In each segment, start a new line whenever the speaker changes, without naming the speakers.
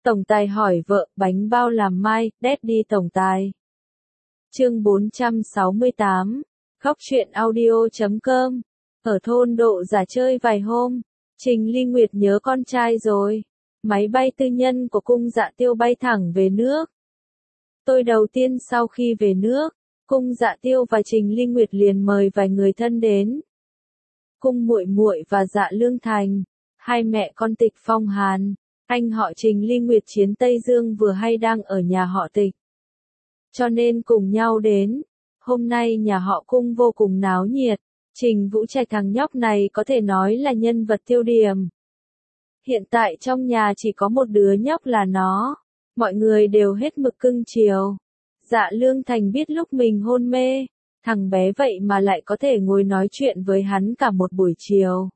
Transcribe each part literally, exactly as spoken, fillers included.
Tổng tài hỏi vợ, bánh bao làm mai, Daddy tổng tài. Chương bốn trăm sáu mươi tám, Góc truyện audio chấm com. Ở thôn Độ Giả chơi vài hôm, Trình Ly Nguyệt nhớ con trai rồi. Máy bay tư nhân của cung Dạ Tiêu bay thẳng về nước. Tôi đầu tiên sau khi về nước, cung Dạ Tiêu và Trình Ly Nguyệt liền mời vài người thân đến. Cung Muội Muội và Dạ Lương Thành, hai mẹ con Tịch Phong Hàn, anh họ Trình Ly Nguyệt chiến Tây Dương vừa hay đang ở nhà họ Tịch. Cho nên cùng nhau đến. Hôm nay nhà họ Cung vô cùng náo nhiệt. Trình Vũ Trạch thằng nhóc này có thể nói là nhân vật tiêu điểm. Hiện tại trong nhà chỉ có một đứa nhóc là nó. Mọi người đều hết mực cưng chiều. Dạ Lương Thành biết lúc mình hôn mê, thằng bé vậy mà lại có thể ngồi nói chuyện với hắn cả một buổi chiều.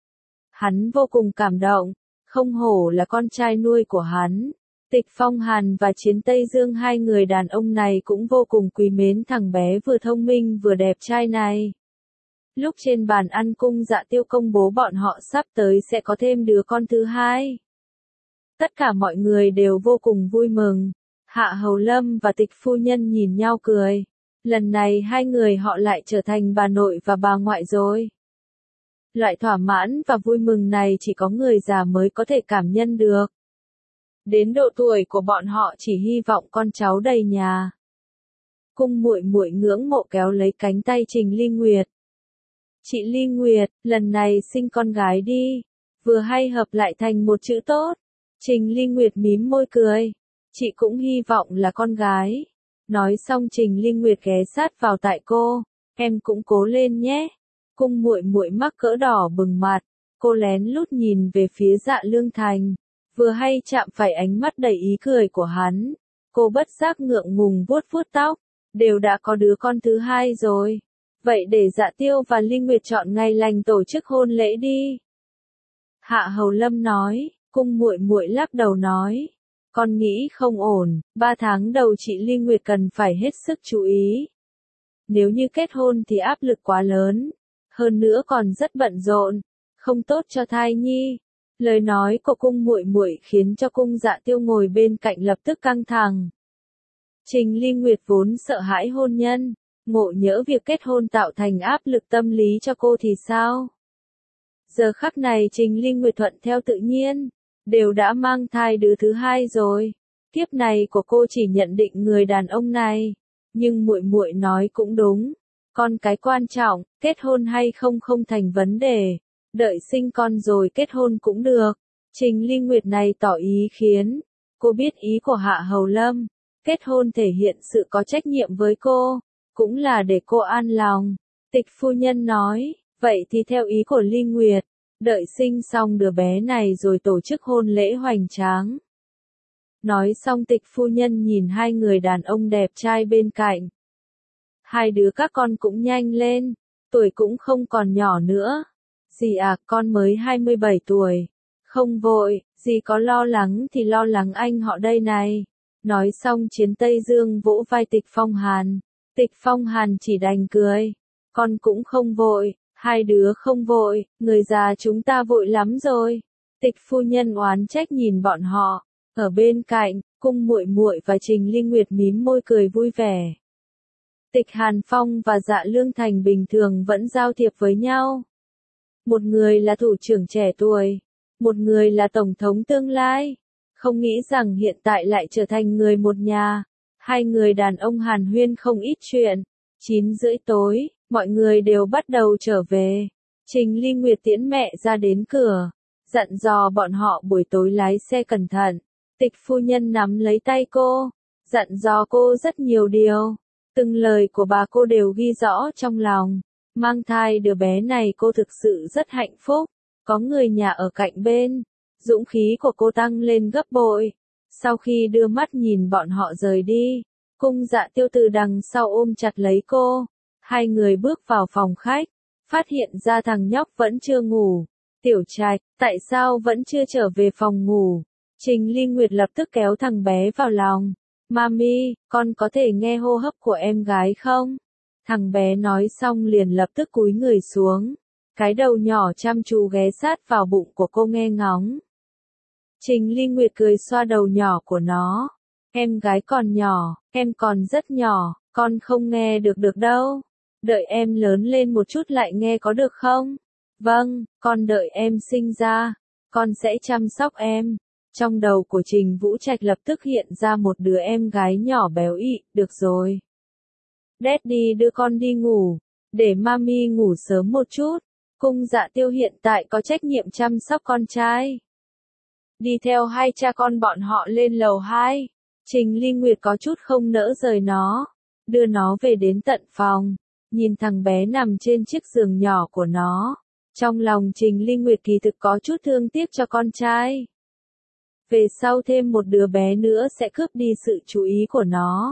Hắn vô cùng cảm động, không hổ là con trai nuôi của hắn. Tịch Phong Hàn và Chiến Tây Dương hai người đàn ông này cũng vô cùng quý mến thằng bé vừa thông minh vừa đẹp trai này. Lúc trên bàn ăn cung Dạ Tiêu công bố bọn họ sắp tới sẽ có thêm đứa con thứ hai. Tất cả mọi người đều vô cùng vui mừng. Hạ Hầu Lâm và Tịch phu nhân nhìn nhau cười. Lần này hai người họ lại trở thành bà nội và bà ngoại rồi. Loại thỏa mãn và vui mừng này chỉ có người già mới có thể cảm nhận được. Đến độ tuổi của bọn họ chỉ hy vọng con cháu đầy nhà. Cung Muội Muội ngưỡng mộ kéo lấy cánh tay Trình Ly Nguyệt. Chị Ly Nguyệt, lần này sinh con gái đi, vừa hay hợp lại thành một chữ tốt. Trình Ly Nguyệt mím môi cười. Chị cũng hy vọng là con gái. Nói xong Trình Ly Nguyệt ghé sát vào tại cô. Em cũng cố lên nhé. Cung Muội Muội mắc cỡ đỏ bừng mặt. Cô lén lút nhìn về phía Dạ Lương Thành. Vừa hay chạm phải ánh mắt đầy ý cười của hắn. Cô bất giác ngượng ngùng vuốt vuốt tóc. Đều đã có đứa con thứ hai rồi. Vậy để Dạ Tiêu và Ly Nguyệt chọn ngày lành tổ chức hôn lễ đi. Hạ Hầu Lâm nói. Cung Muội Muội lắc đầu nói. Con nghĩ không ổn, ba tháng đầu chị Ly Nguyệt cần phải hết sức chú ý. Nếu như kết hôn thì áp lực quá lớn. Hơn nữa còn rất bận rộn. Không tốt cho thai nhi. Lời nói của cung Muội Muội khiến cho cung Dạ Tiêu ngồi bên cạnh lập tức căng thẳng. Trình Ly Nguyệt vốn sợ hãi hôn nhân, ngộ nhỡ việc kết hôn tạo thành áp lực tâm lý cho cô thì sao? Giờ khắc này Trình Ly Nguyệt thuận theo tự nhiên, đều đã mang thai đứa thứ hai rồi. Kiếp này của cô chỉ nhận định người đàn ông này, nhưng Muội Muội nói cũng đúng, con cái quan trọng, kết hôn hay không không thành vấn đề. Đợi sinh con rồi kết hôn cũng được. Trình Ly Nguyệt này tỏ ý khiến. Cô biết ý của Hạ Hầu Lâm. Kết hôn thể hiện sự có trách nhiệm với cô. Cũng là để cô an lòng. Tịch phu nhân nói. Vậy thì theo ý của Ly Nguyệt. Đợi sinh xong đứa bé này rồi tổ chức hôn lễ hoành tráng. Nói xong tịch phu nhân nhìn hai người đàn ông đẹp trai bên cạnh. Hai đứa các con cũng nhanh lên. Tuổi cũng không còn nhỏ nữa. Dì à, con mới hai mươi bảy tuổi. Không vội, dì có lo lắng thì lo lắng anh họ đây này. Nói xong Chiến Tây Dương vỗ vai Tịch Phong Hàn. Tịch Phong Hàn chỉ đành cười. Con cũng không vội, hai đứa không vội, người già chúng ta vội lắm rồi. Tịch phu nhân oán trách nhìn bọn họ. Ở bên cạnh, cung Muội Muội và Trình Ly Nguyệt mím môi cười vui vẻ. Tịch Hàn Phong và Dạ Lương Thành bình thường vẫn giao thiệp với nhau. Một người là thủ trưởng trẻ tuổi, một người là tổng thống tương lai. Không nghĩ rằng hiện tại lại trở thành người một nhà. Hai người đàn ông hàn huyên không ít chuyện. Chín rưỡi tối, mọi người đều bắt đầu trở về. Trình Ly Nguyệt tiễn mẹ ra đến cửa, dặn dò bọn họ buổi tối lái xe cẩn thận. Tịch phu nhân nắm lấy tay cô, dặn dò cô rất nhiều điều. Từng lời của bà cô đều ghi rõ trong lòng. Mang thai đứa bé này cô thực sự rất hạnh phúc, có người nhà ở cạnh bên, dũng khí của cô tăng lên gấp bội. Sau khi đưa mắt nhìn bọn họ rời đi, cung Dạ Tiêu từ đằng sau ôm chặt lấy cô, hai người bước vào phòng khách, phát hiện ra thằng nhóc vẫn chưa ngủ. Tiểu Trạch, tại sao vẫn chưa trở về phòng ngủ? Trình Ly Nguyệt lập tức kéo thằng bé vào lòng. Mami, con có thể nghe hô hấp của em gái không? Thằng bé nói xong liền lập tức cúi người xuống. Cái đầu nhỏ chăm chú ghé sát vào bụng của cô nghe ngóng. Trình Ly Nguyệt cười xoa đầu nhỏ của nó. Em gái còn nhỏ, em còn rất nhỏ, con không nghe được được đâu. Đợi em lớn lên một chút lại nghe có được không? Vâng, con đợi em sinh ra, con sẽ chăm sóc em. Trong đầu của Trình Vũ Trạch lập tức hiện ra một đứa em gái nhỏ béo ị, được rồi. Daddy đưa con đi ngủ, để mami ngủ sớm một chút. Cung Dạ Tiêu hiện tại có trách nhiệm chăm sóc con trai. Đi theo hai cha con bọn họ lên lầu hai. Trình Ly Nguyệt có chút không nỡ rời nó, đưa nó về đến tận phòng, nhìn thằng bé nằm trên chiếc giường nhỏ của nó. Trong lòng Trình Ly Nguyệt kỳ thực có chút thương tiếc cho con trai. Về sau thêm một đứa bé nữa sẽ cướp đi sự chú ý của nó.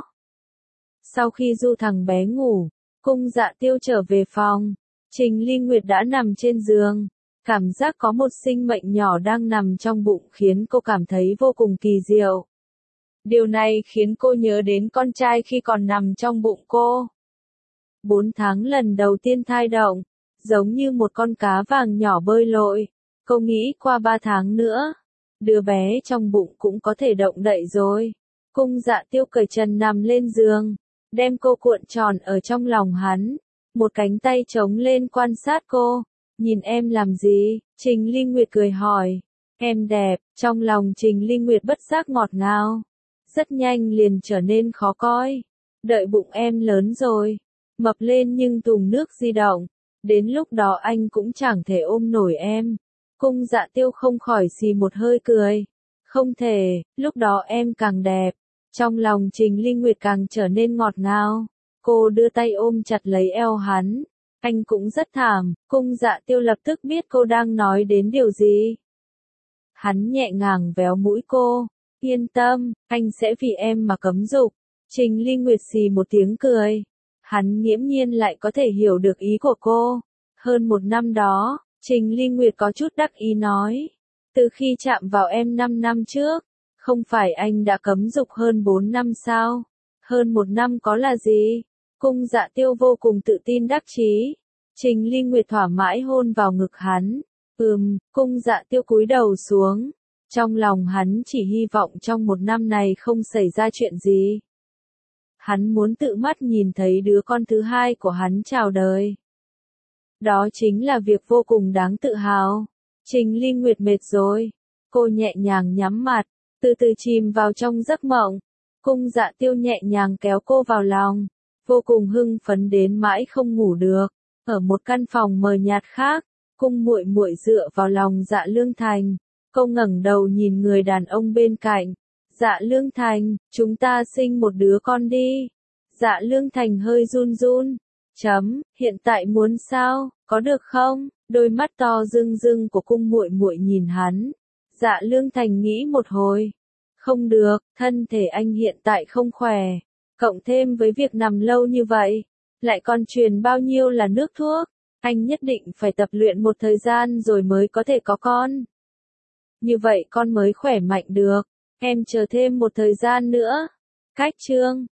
Sau khi du thằng bé ngủ, Cung Dạ Tiêu trở về phòng, Trình Ly Nguyệt đã nằm trên giường. Cảm giác có một sinh mệnh nhỏ đang nằm trong bụng khiến cô cảm thấy vô cùng kỳ diệu. Điều này khiến cô nhớ đến con trai khi còn nằm trong bụng cô. Bốn tháng lần đầu tiên thai động, giống như một con cá vàng nhỏ bơi lội. Cô nghĩ qua ba tháng nữa, đứa bé trong bụng cũng có thể động đậy rồi. Cung Dạ Tiêu cởi trần nằm lên giường, đem cô cuộn tròn ở trong lòng hắn. Một cánh tay chống lên quan sát cô. Nhìn em làm gì? Trình Ly Nguyệt cười hỏi. Em đẹp, trong lòng Trình Ly Nguyệt bất giác ngọt ngào. Rất nhanh liền trở nên khó coi. Đợi bụng em lớn rồi, mập lên nhưng thùng nước di động. Đến lúc đó anh cũng chẳng thể ôm nổi em. Cung Dạ Tiêu không khỏi xì một hơi cười. Không thể, lúc đó em càng đẹp. Trong lòng Trình Ly Nguyệt càng trở nên ngọt ngào. Cô đưa tay ôm chặt lấy eo hắn. Anh cũng rất thảm. Cung Dạ Tiêu lập tức biết cô đang nói đến điều gì. Hắn nhẹ nhàng véo mũi cô. Yên tâm, anh sẽ vì em mà cấm dục. Trình Ly Nguyệt xì một tiếng cười. Hắn nghiễm nhiên lại có thể hiểu được ý của cô. Hơn một năm đó, Trình Ly Nguyệt có chút đắc ý nói. Từ khi chạm vào em năm năm trước, không phải anh đã cấm dục hơn bốn năm sao? Hơn một năm có là gì? Cung Dạ Tiêu vô cùng tự tin đắc chí. Trình Ly Nguyệt thỏa mãi hôn vào ngực hắn. Ừm, Cung Dạ Tiêu cúi đầu xuống. Trong lòng hắn chỉ hy vọng trong một năm này không xảy ra chuyện gì. Hắn muốn tự mắt nhìn thấy đứa con thứ hai của hắn chào đời. Đó chính là việc vô cùng đáng tự hào. Trình Ly Nguyệt mệt rồi. Cô nhẹ nhàng nhắm mặt, từ từ chìm vào trong giấc mộng. Cung Dạ Tiêu nhẹ nhàng kéo cô vào lòng. Vô cùng hưng phấn đến mãi không ngủ được. Ở một căn phòng mờ nhạt khác, Cung muội muội dựa vào lòng Dạ Lương Thành. Cô ngẩng đầu nhìn người đàn ông bên cạnh. Dạ Lương Thành, chúng ta sinh một đứa con đi. Dạ Lương Thành hơi run run. Chấm, hiện tại muốn sao, có được không? Đôi mắt to rưng rưng của cung muội muội nhìn hắn. Dạ Lương Thành nghĩ một hồi. Không được, thân thể anh hiện tại không khỏe. Cộng thêm với việc nằm lâu như vậy, lại còn truyền bao nhiêu là nước thuốc. Anh nhất định phải tập luyện một thời gian rồi mới có thể có con. Như vậy con mới khỏe mạnh được. Em chờ thêm một thời gian nữa. Cách chương